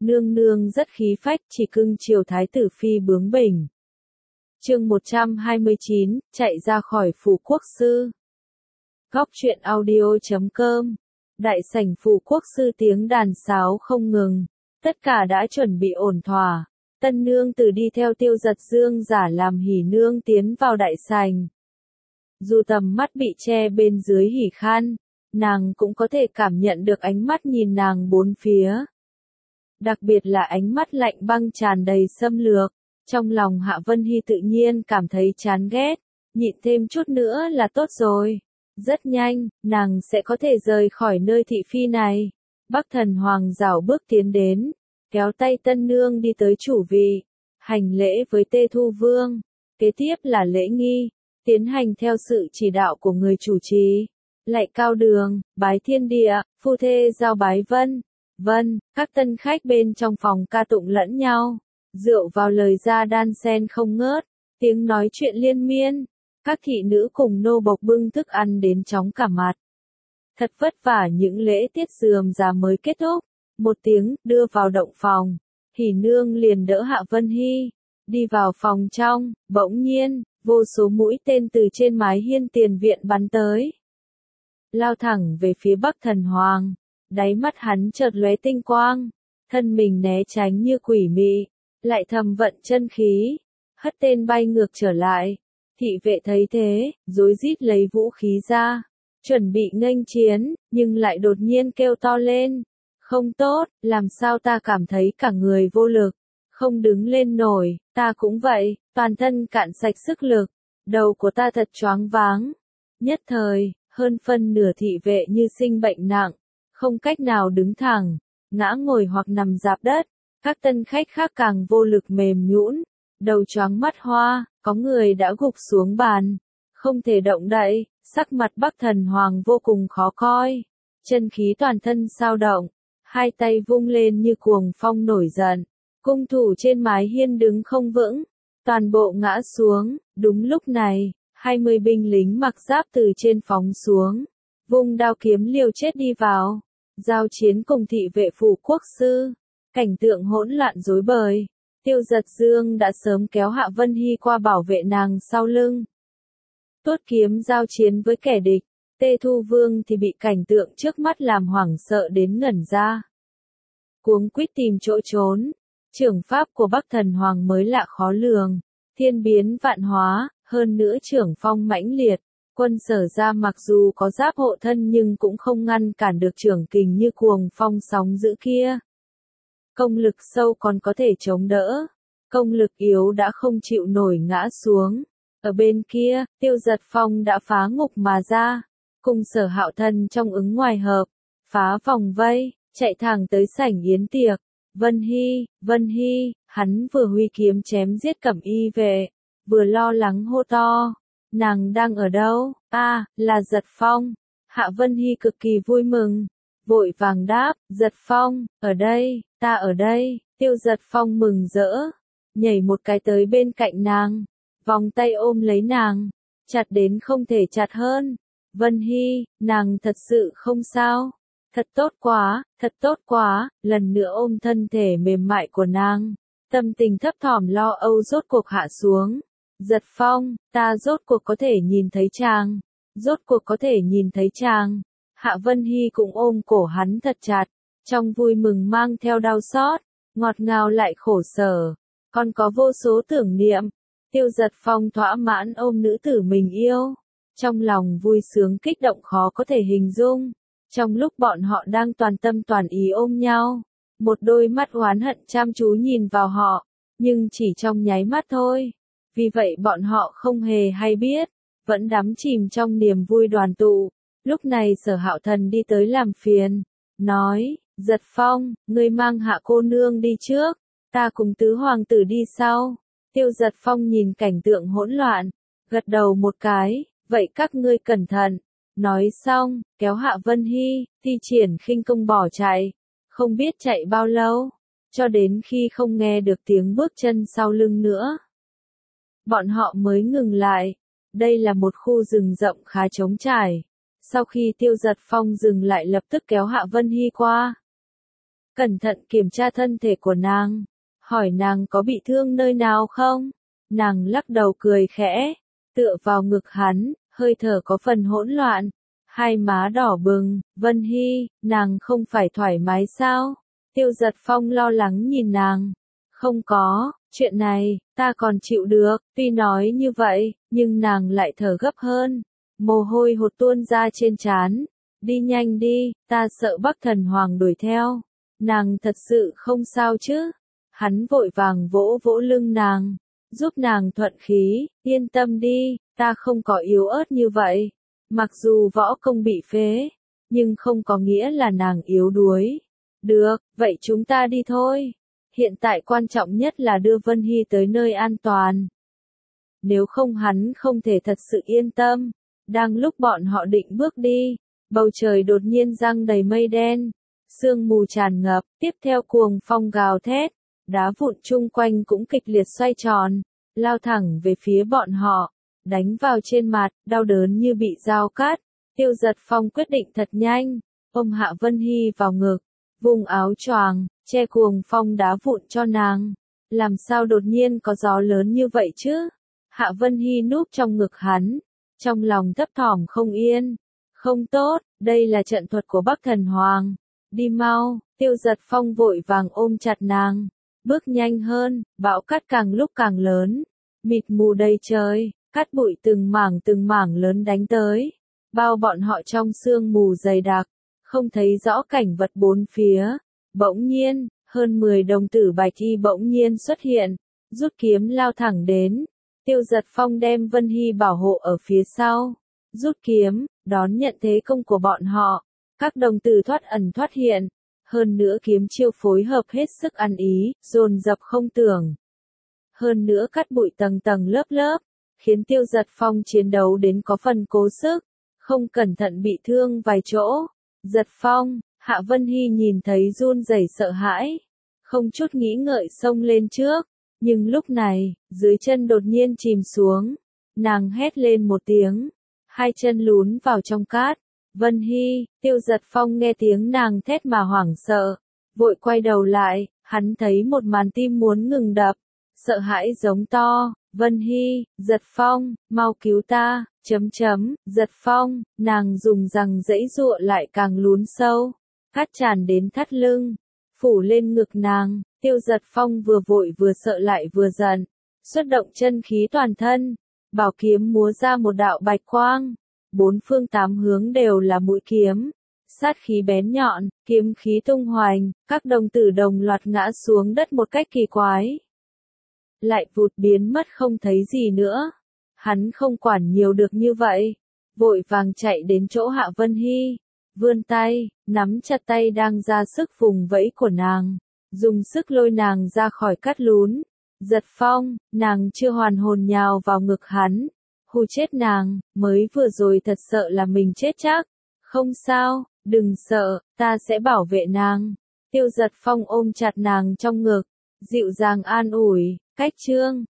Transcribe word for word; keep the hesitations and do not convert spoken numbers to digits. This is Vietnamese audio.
nương nương rất khí phách chỉ cưng chiều thái tử phi bướng bỉnh. Chương một trăm hai mươi chín, chạy ra khỏi phủ quốc sư. Góc truyện audio chấm com. Đại sảnh phủ quốc sư tiếng đàn sáo không ngừng, tất cả đã chuẩn bị ổn thỏa. Tân nương tử đi theo Tiêu Giật Dương giả làm hỉ nương tiến vào đại sảnh. Dù tầm mắt bị che bên dưới hỉ khan, nàng cũng có thể cảm nhận được ánh mắt nhìn nàng bốn phía. Đặc biệt là ánh mắt lạnh băng tràn đầy xâm lược, trong lòng Hạ Vân Hy tự nhiên cảm thấy chán ghét, nhịn thêm chút nữa là tốt rồi. Rất nhanh, nàng sẽ có thể rời khỏi nơi thị phi này. Bắc Thần Hoàng rảo bước tiến đến, kéo tay tân nương đi tới chủ vị, hành lễ với Tê Thu Vương. Kế tiếp là lễ nghi, tiến hành theo sự chỉ đạo của người chủ trì. Lạy cao đường, bái thiên địa, phu thê giao bái vân. Vân, các tân khách bên trong phòng ca tụng lẫn nhau. Rượu vào lời ra đan sen không ngớt, tiếng nói chuyện liên miên. Các thị nữ cùng nô bộc bưng thức ăn đến chóng cả mặt. Thật vất vả những lễ tiết rườm rà mới kết thúc. Một tiếng, đưa vào động phòng. Hỉ nương liền đỡ Hạ Vân Hy. Đi vào phòng trong, bỗng nhiên, vô số mũi tên từ trên mái hiên tiền viện bắn tới. Lao thẳng về phía Bắc Thần Hoàng. Đáy mắt hắn chợt lóe tinh quang. Thân mình né tránh như quỷ mị. Lại thầm vận chân khí. Hất tên bay ngược trở lại. Thị vệ thấy thế, rối rít lấy vũ khí ra. Chuẩn bị nghênh chiến, nhưng lại đột nhiên kêu to lên. Không tốt, làm sao ta cảm thấy cả người vô lực. Không đứng lên nổi, ta cũng vậy, toàn thân cạn sạch sức lực. Đầu của ta thật choáng váng. Nhất thời, hơn phân nửa thị vệ như sinh bệnh nặng. Không cách nào đứng thẳng, ngã ngồi hoặc nằm rạp đất. Các tân khách khác càng vô lực mềm nhũn, đầu choáng mắt hoa, có người đã gục xuống bàn, không thể động đậy, sắc mặt Bắc Thần Hoàng vô cùng khó coi, chân khí toàn thân xao động, hai tay vung lên như cuồng phong nổi giận, cung thủ trên mái hiên đứng không vững, toàn bộ ngã xuống. Đúng lúc này, hai mươi binh lính mặc giáp từ trên phóng xuống, vung đao kiếm liều chết đi vào, giao chiến cùng thị vệ phủ quốc sư. Cảnh tượng hỗn loạn rối bời. Tiêu Giật Dương đã sớm kéo Hạ Vân Hy qua bảo vệ nàng sau lưng. Tuốt kiếm giao chiến với kẻ địch. Tê Thu Vương thì bị cảnh tượng trước mắt làm hoảng sợ đến ngẩn ra. Cuống quýt tìm chỗ trốn. Trưởng pháp của Bắc Thần Hoàng mới lạ khó lường. Thiên biến vạn hóa, hơn nữa trưởng phong mãnh liệt. Quân Sở ra mặc dù có giáp hộ thân nhưng cũng không ngăn cản được trưởng kình như cuồng phong sóng dữ kia. Công lực sâu còn có thể chống đỡ, công lực yếu đã không chịu nổi ngã xuống. Ở bên kia, Tiêu Giật Phong đã phá ngục mà ra, cùng Sở Hạo Thần trong ứng ngoài hợp, phá vòng vây, chạy thẳng tới sảnh yến tiệc. Vân Hy, Vân Hy, hắn vừa huy kiếm chém giết Cẩm Y vệ, vừa lo lắng hô to, nàng đang ở đâu? A, à, là Giật Phong. Hạ Vân Hy cực kỳ vui mừng, vội vàng đáp, Giật Phong, ở đây, ta ở đây. Tiêu Giật Phong mừng rỡ, nhảy một cái tới bên cạnh nàng, vòng tay ôm lấy nàng, chặt đến không thể chặt hơn. Vân Hy, nàng thật sự không sao, thật tốt quá, thật tốt quá. Lần nữa ôm thân thể mềm mại của nàng, tâm tình thấp thỏm lo âu rốt cuộc hạ xuống. Giật Phong, ta rốt cuộc có thể nhìn thấy chàng, rốt cuộc có thể nhìn thấy chàng. Hạ Vân Hy cũng ôm cổ hắn thật chặt, trong vui mừng mang theo đau xót, ngọt ngào lại khổ sở, còn có vô số tưởng niệm. Tiêu Giật Phong thỏa mãn ôm nữ tử mình yêu, trong lòng vui sướng kích động khó có thể hình dung. Trong lúc bọn họ đang toàn tâm toàn ý ôm nhau, một đôi mắt oán hận chăm chú nhìn vào họ, nhưng chỉ trong nháy mắt thôi. Vì vậy bọn họ không hề hay biết, vẫn đắm chìm trong niềm vui đoàn tụ. Lúc này Sở Hạo Thần đi tới làm phiền, nói, Giật Phong, ngươi mang Hạ cô nương đi trước, ta cùng tứ hoàng tử đi sau. Tiêu Giật Phong nhìn cảnh tượng hỗn loạn, gật đầu một cái, vậy các ngươi cẩn thận. Nói xong, kéo Hạ Vân Hy, thi triển khinh công bỏ chạy, không biết chạy bao lâu, cho đến khi không nghe được tiếng bước chân sau lưng nữa. Bọn họ mới ngừng lại, đây là một khu rừng rộng khá trống trải. Sau khi Tiêu Giật Phong dừng lại lập tức kéo Hạ Vân Hy qua. cẩn thận kiểm tra thân thể của nàng, hỏi nàng có bị thương nơi nào không. Nàng lắc đầu cười khẽ, tựa vào ngực hắn, hơi thở có phần hỗn loạn, hai má đỏ bừng. Vân Hy, nàng không phải thoải mái sao? Tiêu Giật Phong lo lắng nhìn nàng. Không có, chuyện này, ta còn chịu được. Tuy nói như vậy, nhưng nàng lại thở gấp hơn. Mồ hôi hột tuôn ra trên trán. Đi nhanh đi, ta sợ Bắc Thần Hoàng đuổi theo. Nàng thật sự không sao chứ? Hắn vội vàng vỗ vỗ lưng nàng, giúp nàng thuận khí. Yên tâm đi, ta không có yếu ớt như vậy. Mặc dù võ công bị phế, nhưng không có nghĩa là nàng yếu đuối. Được, vậy chúng ta đi thôi. Hiện tại quan trọng nhất là đưa Vân Hy tới nơi an toàn. Nếu không hắn không thể thật sự yên tâm. Đang lúc bọn họ định bước đi, bầu trời đột nhiên giăng đầy mây đen. Sương mù tràn ngập, tiếp theo cuồng phong gào thét. Đá vụn chung quanh cũng kịch liệt xoay tròn, lao thẳng về phía bọn họ, đánh vào trên mặt, đau đớn như bị dao cắt. Tiêu Giật Phong quyết định thật nhanh, ôm Hạ Vân Hy vào ngực, vùng áo choàng, che cuồng phong đá vụn cho nàng. Làm sao đột nhiên có gió lớn như vậy chứ? Hạ Vân Hy núp trong ngực hắn, trong lòng thấp thỏm không yên. Không tốt, đây là trận thuật của Bắc Thần Hoàng. Đi mau. Tiêu Giật Phong vội vàng ôm chặt nàng, bước nhanh hơn. Bão cát càng lúc càng lớn, mịt mù đầy trời, cát bụi từng mảng từng mảng lớn đánh tới, bao bọn họ trong sương mù dày đặc, không thấy rõ cảnh vật bốn phía. Bỗng nhiên, hơn mười đồng tử bạch y bỗng nhiên xuất hiện, rút kiếm lao thẳng đến. Tiêu Giật Phong đem Vân Hy bảo hộ ở phía sau, rút kiếm, đón nhận thế công của bọn họ. Các đồng tử thoát ẩn thoát hiện, hơn nữa kiếm chiêu phối hợp hết sức ăn ý, dồn dập không tưởng. Hơn nữa cắt bụi tầng tầng lớp lớp, khiến Tiêu Giật Phong chiến đấu đến có phần cố sức, không cẩn thận bị thương vài chỗ. Giật Phong, Hạ Vân Hy nhìn thấy run rẩy sợ hãi, không chút nghĩ ngợi xông lên trước, nhưng lúc này, dưới chân đột nhiên chìm xuống, nàng hét lên một tiếng, hai chân lún vào trong cát. Vân Hy, Tiêu Giật Phong nghe tiếng nàng thét mà hoảng sợ, vội quay đầu lại, hắn thấy một màn tim muốn ngừng đập, sợ hãi giống to, Vân Hy, Giật Phong, mau cứu ta, chấm chấm, Giật Phong, nàng dùng rằng dãy dụa lại càng lún sâu, cát tràn đến thắt lưng, phủ lên ngực nàng. Tiêu Giật Phong vừa vội vừa sợ lại vừa giận, xuất động chân khí toàn thân, bảo kiếm múa ra một đạo bạch quang. Bốn phương tám hướng đều là mũi kiếm, sát khí bén nhọn, kiếm khí tung hoành, các đồng tử đồng loạt ngã xuống đất một cách kỳ quái. Lại vụt biến mất không thấy gì nữa. Hắn không quản nhiều được như vậy, vội vàng chạy đến chỗ Hạ Vân Hy, vươn tay, nắm chặt tay đang ra sức vùng vẫy của nàng, dùng sức lôi nàng ra khỏi cát lún. Giật Phong, nàng chưa hoàn hồn nhào vào ngực hắn. Hù chết nàng, mới vừa rồi thật sợ là mình chết chắc. Không sao, đừng sợ, ta sẽ bảo vệ nàng. Tiêu Giật Phong ôm chặt nàng trong ngực, dịu dàng an ủi, cách chương,